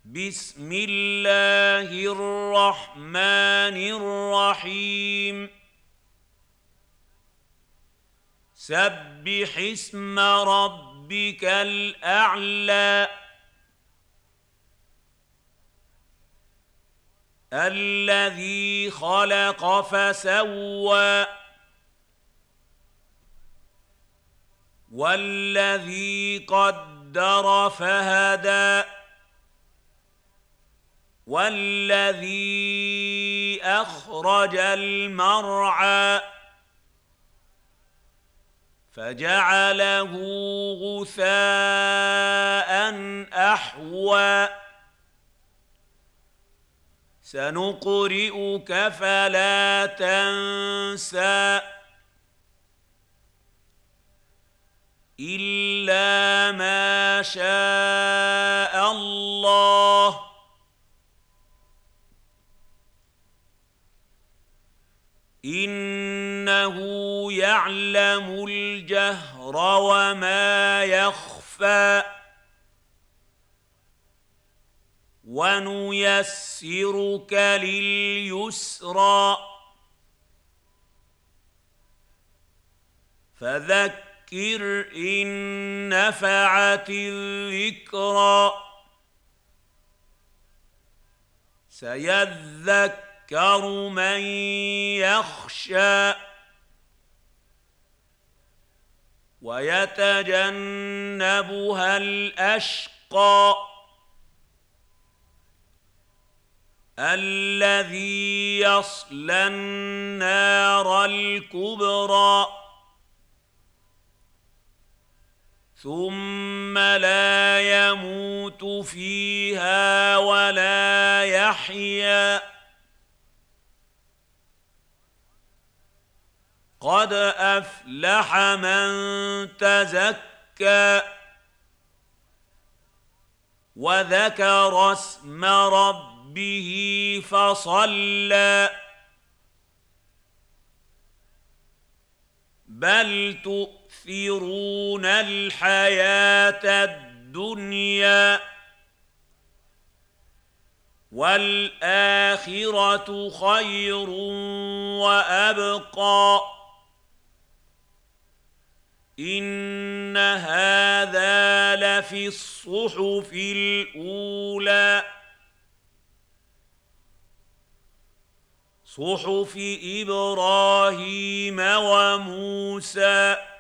بسم الله الرحمن الرحيم سبح اسم ربك الأعلى الذي خلق فسوى والذي قدر فهدى والذي أخرج المرعى فجعله غثاء أحوى سنقرئك فلا تنسى إلا ما شاء الله إنه يعلم الجهر وما يخفى ونيسرك لليسرى فذكر إن نفعت الذكرى سيذكر من يخشى ويتجنبها الأشقى الذي يصلى النار الكبرى ثم لا يموت فيها ولا يحيا قد أفلح من تزكى وذكر اسم ربه فصلى بل تؤثرون الحياة الدنيا والآخرة خير وأبقى إن هذا لفي الصحف الأولى صحف إبراهيم وموسى